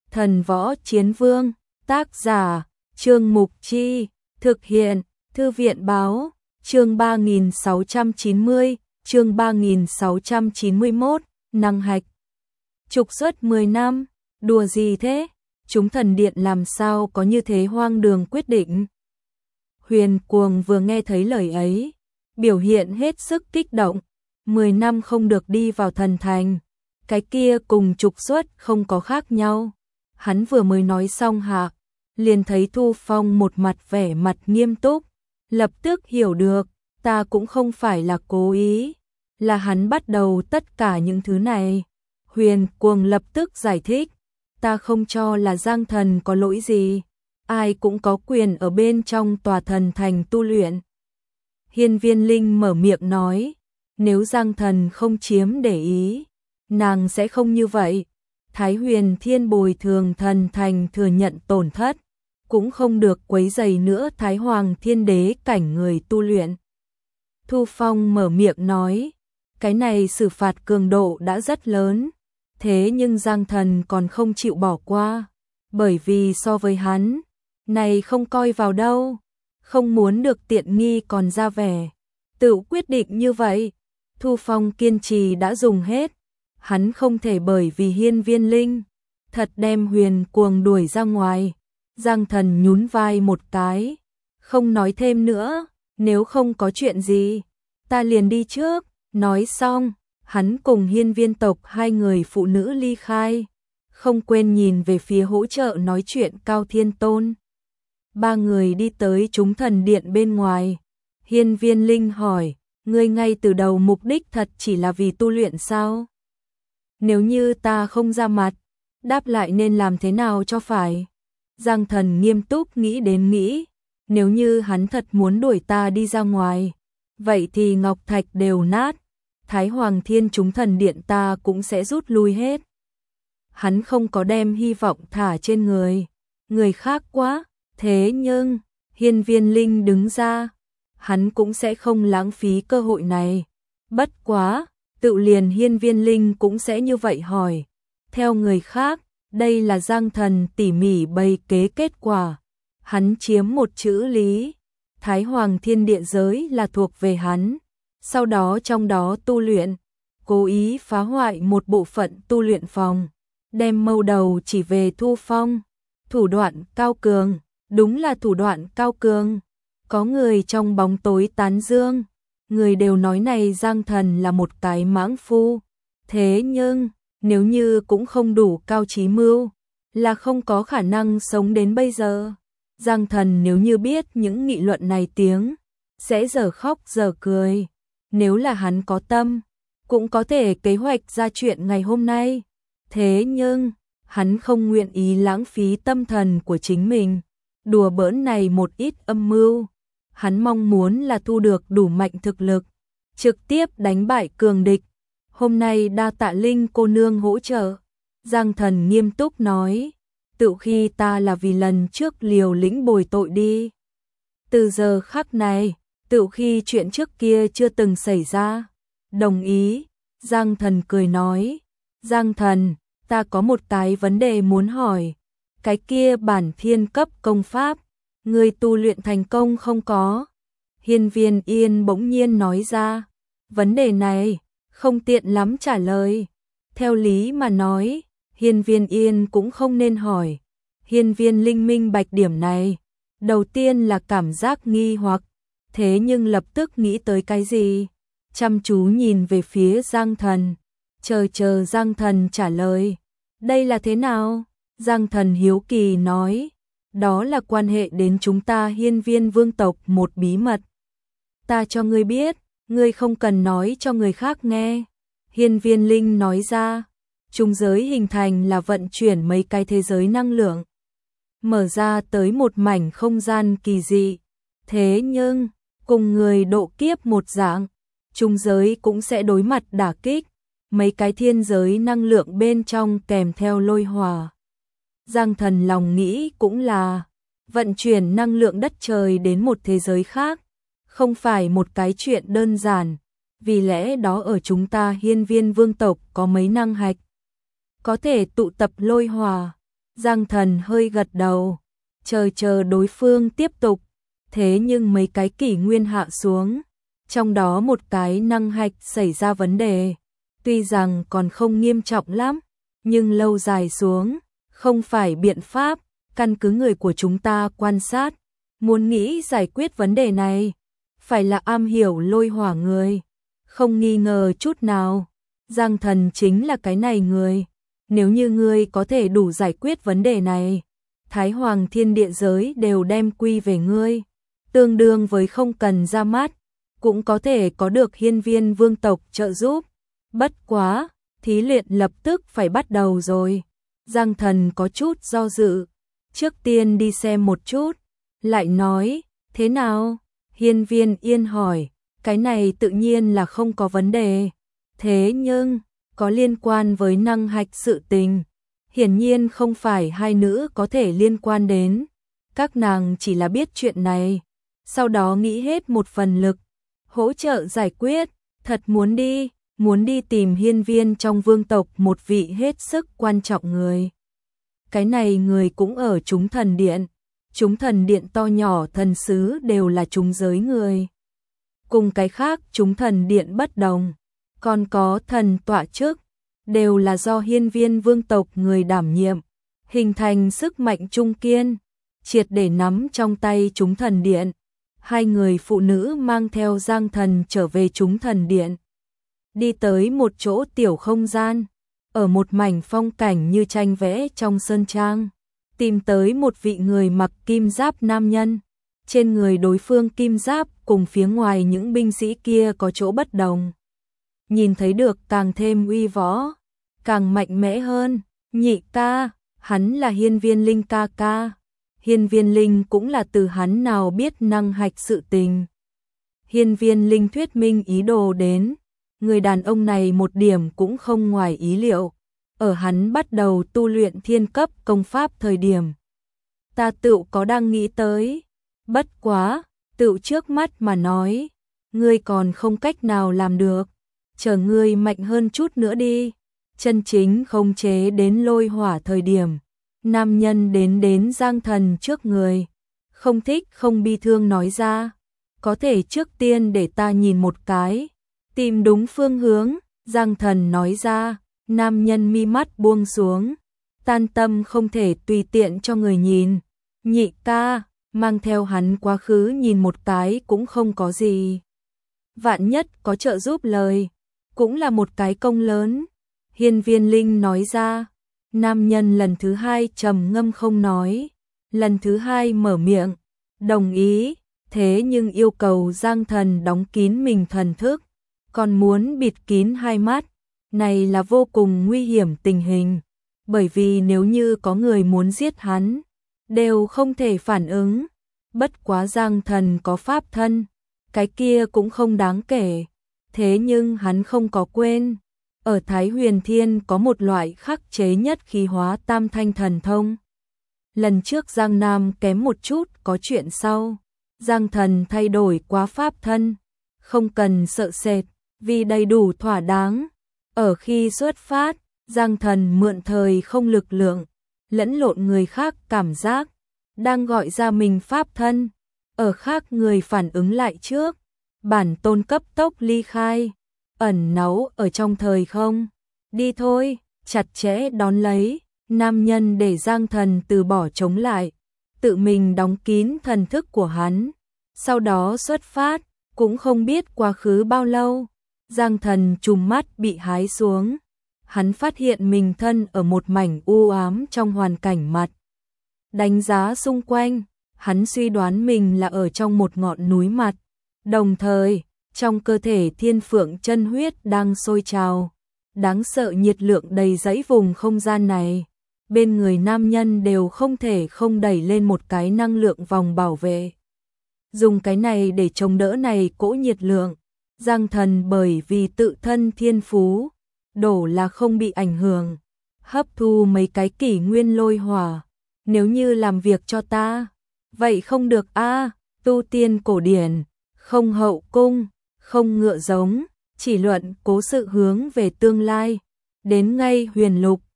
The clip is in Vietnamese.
Thần Võ Chiến Vương, tác giả, Trương Mục Chi, thực hiện, Thư viện Báo, chương 3690, chương 3691, năng hạch. Trục xuất 10 năm, đùa gì thế? Chúng thần điện làm sao có như thế hoang đường quyết định? Huyền Cuồng vừa nghe thấy lời ấy, biểu hiện hết sức kích động. 10 năm không được đi vào thần thành, cái kia cùng trục xuất không có khác nhau. Hắn vừa mới nói xong hạ, liền thấy Thu Phong một mặt vẻ mặt nghiêm túc, lập tức hiểu được, ta cũng không phải là cố ý, là hắn bắt đầu tất cả những thứ này. Huyền Cuồng lập tức giải thích, ta không cho là Giang Thần có lỗi gì, ai cũng có quyền ở bên trong tòa thần thành tu luyện. Hiên Viên Linh mở miệng nói, nếu Giang Thần không chiếm để ý, nàng sẽ không như vậy. Thái Huyền Thiên bồi thường thần thành thừa nhận tổn thất, cũng không được quấy rầy nữa Thái Hoàng Thiên Đế cảnh người tu luyện. Thu Phong mở miệng nói, cái này xử phạt cường độ đã rất lớn, thế nhưng Giang Thần còn không chịu bỏ qua, bởi vì so với hắn, này không coi vào đâu, không muốn được tiện nghi còn ra vẻ, tự quyết định như vậy. Thu Phong kiên trì đã dùng hết, hắn không thể bởi vì Hiên Viên Linh thật đem Huyền Cuồng đuổi ra ngoài. Giang Thần nhún vai một cái, không nói thêm nữa, nếu không có chuyện gì, ta liền đi trước. Nói xong, hắn cùng Hiên Viên tộc hai người phụ nữ ly khai, không quên nhìn về phía hỗ trợ nói chuyện Cao Thiên Tôn. Ba người đi tới chúng thần điện bên ngoài. Hiên Viên Linh hỏi, ngươi ngay từ đầu mục đích thật chỉ là vì tu luyện sao? Nếu như ta không ra mặt, đáp lại nên làm thế nào cho phải? Giang Thần nghiêm túc nghĩ đến nghĩ, nếu như hắn thật muốn đuổi ta đi ra ngoài, vậy thì ngọc thạch đều nát, Thái Hoàng Thiên chúng thần điện ta cũng sẽ rút lui hết. Hắn không có đem hy vọng thả trên người khác quá, thế nhưng, Hiên Viên Linh đứng ra, hắn cũng sẽ không lãng phí cơ hội này. Bất quá, tự liền Hiên Viên Linh cũng sẽ như vậy hỏi. Theo người khác, đây là Giang Thần tỉ mỉ bày kế kết quả. Hắn chiếm một chữ lý, Thái Hoàng Thiên địa giới là thuộc về hắn. Sau đó trong đó tu luyện, cố ý phá hoại một bộ phận tu luyện phòng, đem mâu đầu chỉ về Thu Phong. Thủ đoạn cao cường, đúng là thủ đoạn cao cường. Có người trong bóng tối tán dương, người đều nói này Giang Thần là một cái mãng phu. Thế nhưng, nếu như cũng không đủ cao trí mưu, là không có khả năng sống đến bây giờ. Giang Thần nếu như biết những nghị luận này tiếng, sẽ giờ khóc giờ cười. Nếu là hắn có tâm, cũng có thể kế hoạch ra chuyện ngày hôm nay. Thế nhưng, hắn không nguyện ý lãng phí tâm thần của chính mình, đùa bỡn này một ít âm mưu. Hắn mong muốn là thu được đủ mạnh thực lực, trực tiếp đánh bại cường địch. Hôm nay đa tạ Linh cô nương hỗ trợ. Giang Thần nghiêm túc nói, tự khi ta là vì lần trước liều lĩnh bồi tội đi. Từ giờ khắc này, tự khi chuyện trước kia chưa từng xảy ra. Đồng ý, Giang Thần cười nói, Giang Thần, ta có một cái vấn đề muốn hỏi. Cái kia bản thiên cấp công pháp, người tu luyện thành công không có? Hiên Viên Yên bỗng nhiên nói ra, vấn đề này, không tiện lắm trả lời. Theo lý mà nói, Hiên Viên Yên cũng không nên hỏi. Hiên Viên Linh minh bạch điểm này, đầu tiên là cảm giác nghi hoặc, thế nhưng lập tức nghĩ tới cái gì? Chăm chú nhìn về phía Giang Thần, chờ Giang Thần trả lời. Đây là thế nào? Giang Thần hiếu kỳ nói, đó là quan hệ đến chúng ta Hiên Viên vương tộc một bí mật. Ta cho ngươi biết, ngươi không cần nói cho người khác nghe. Hiên Viên Linh nói ra, trung giới hình thành là vận chuyển mấy cái thế giới năng lượng, mở ra tới một mảnh không gian kỳ dị. Thế nhưng, cùng người độ kiếp một dạng, trung giới cũng sẽ đối mặt đả kích, mấy cái thiên giới năng lượng bên trong kèm theo lôi hỏa. Giang Thần lòng nghĩ cũng là, vận chuyển năng lượng đất trời đến một thế giới khác, không phải một cái chuyện đơn giản, vì lẽ đó ở chúng ta Hiên Viên vương tộc có mấy năng hạch, có thể tụ tập lôi hỏa. Giang Thần hơi gật đầu, chờ đối phương tiếp tục, thế nhưng mấy cái kỷ nguyên hạ xuống, trong đó một cái năng hạch xảy ra vấn đề, tuy rằng còn không nghiêm trọng lắm, nhưng lâu dài xuống, không phải biện pháp, căn cứ người của chúng ta quan sát, muốn nghĩ giải quyết vấn đề này, phải là am hiểu lôi hỏa người, không nghi ngờ chút nào, Giang Thần chính là cái này người, nếu như ngươi có thể đủ giải quyết vấn đề này, Thái Hoàng Thiên Địa giới đều đem quy về ngươi, tương đương với không cần ra mắt, cũng có thể có được Hiên Viên vương tộc trợ giúp. Bất quá, thí luyện lập tức phải bắt đầu rồi. Giang Thần có chút do dự, trước tiên đi xem một chút, lại nói, thế nào? Hiên Viên Yên hỏi, cái này tự nhiên là không có vấn đề, thế nhưng, có liên quan với năng hạch sự tình, hiển nhiên không phải hai nữ có thể liên quan đến, các nàng chỉ là biết chuyện này, sau đó nghĩ hết một phần lực, hỗ trợ giải quyết, thật muốn đi tìm Hiên Viên trong vương tộc một vị hết sức quan trọng người. Cái này người cũng ở chúng thần điện to nhỏ thần sứ đều là chúng giới người. Cùng cái khác chúng thần điện bất đồng, còn có thần tọa chức, đều là do Hiên Viên vương tộc người đảm nhiệm, hình thành sức mạnh trung kiên, triệt để nắm trong tay chúng thần điện. Hai người phụ nữ mang theo Giang Thần trở về chúng thần điện. Đi tới một chỗ tiểu không gian, ở một mảnh phong cảnh như tranh vẽ trong sơn trang, tìm tới một vị người mặc kim giáp nam nhân. Trên người đối phương kim giáp cùng phía ngoài những binh sĩ kia có chỗ bất đồng. Nhìn thấy được càng thêm uy võ, càng mạnh mẽ hơn. Nhị ca, hắn là Hiên Viên Linh ca ca. Hiên Viên Linh cũng là từ hắn nào biết năng hạch sự tình. Hiên Viên Linh thuyết minh ý đồ đến, người đàn ông này một điểm cũng không ngoài ý liệu. Ở hắn bắt đầu tu luyện thiên cấp công pháp thời điểm, ta tựu có đang nghĩ tới, bất quá, tựu trước mắt mà nói, ngươi còn không cách nào làm được, chờ ngươi mạnh hơn chút nữa đi, chân chính khống chế đến lôi hỏa thời điểm. Nam nhân đến Giang Thần trước người, không thích không bi thương nói ra, có thể trước tiên để ta nhìn một cái, tìm đúng phương hướng. Giang Thần nói ra, nam nhân mi mắt buông xuống, tan tâm không thể tùy tiện cho người nhìn. Nhị ca, mang theo hắn quá khứ nhìn một cái cũng không có gì, vạn nhất có trợ giúp lời, cũng là một cái công lớn. Hiên Viên Linh nói ra. Nam nhân lần thứ hai trầm ngâm không nói, lần thứ hai mở miệng, đồng ý, thế nhưng yêu cầu Giang Thần đóng kín mình thần thức, còn muốn bịt kín hai mắt, này là vô cùng nguy hiểm tình hình, bởi vì nếu như có người muốn giết hắn, đều không thể phản ứng, bất quá Giang Thần có pháp thân, cái kia cũng không đáng kể, thế nhưng hắn không có quên. Ở Thái Huyền Thiên có một loại khắc chế nhất khí hóa tam thanh thần thông. Lần trước Giang Nam kém một chút có chuyện sau. Giang Thần thay đổi quá pháp thân. Không cần sợ sệt, vì đầy đủ thỏa đáng. Ở khi xuất phát, Giang Thần mượn thời không lực lượng, lẫn lộn người khác cảm giác, đang gọi ra mình pháp thân. Ở khác người phản ứng lại trước, bản tôn cấp tốc ly khai. Ẩn náu ở trong thời không. Đi thôi, chặt chẽ đón lấy, nam nhân để Giang Thần từ bỏ chống lại, tự mình đóng kín thần thức của hắn. Sau đó xuất phát, cũng không biết quá khứ bao lâu, Giang Thần trùm mắt bị hái xuống. Hắn phát hiện mình thân ở một mảnh u ám trong hoàn cảnh mặt. Đánh giá xung quanh, hắn suy đoán mình là ở trong một ngọn núi mặt. Đồng thời, trong cơ thể thiên phượng chân huyết đang sôi trào, đáng sợ nhiệt lượng đầy dẫy vùng không gian này. Bên người nam nhân đều không thể không đẩy lên một cái năng lượng vòng bảo vệ. Dùng cái này để chống đỡ này cỗ nhiệt lượng. Giang Thần bởi vì tự thân thiên phú, đổ là không bị ảnh hưởng, hấp thu mấy cái kỷ nguyên lôi hỏa. Nếu như làm việc cho ta, vậy không được a, tu tiên cổ điển, không hậu cung, không ngựa giống, chỉ luận cố sự hướng về tương lai, đến ngay huyền lục,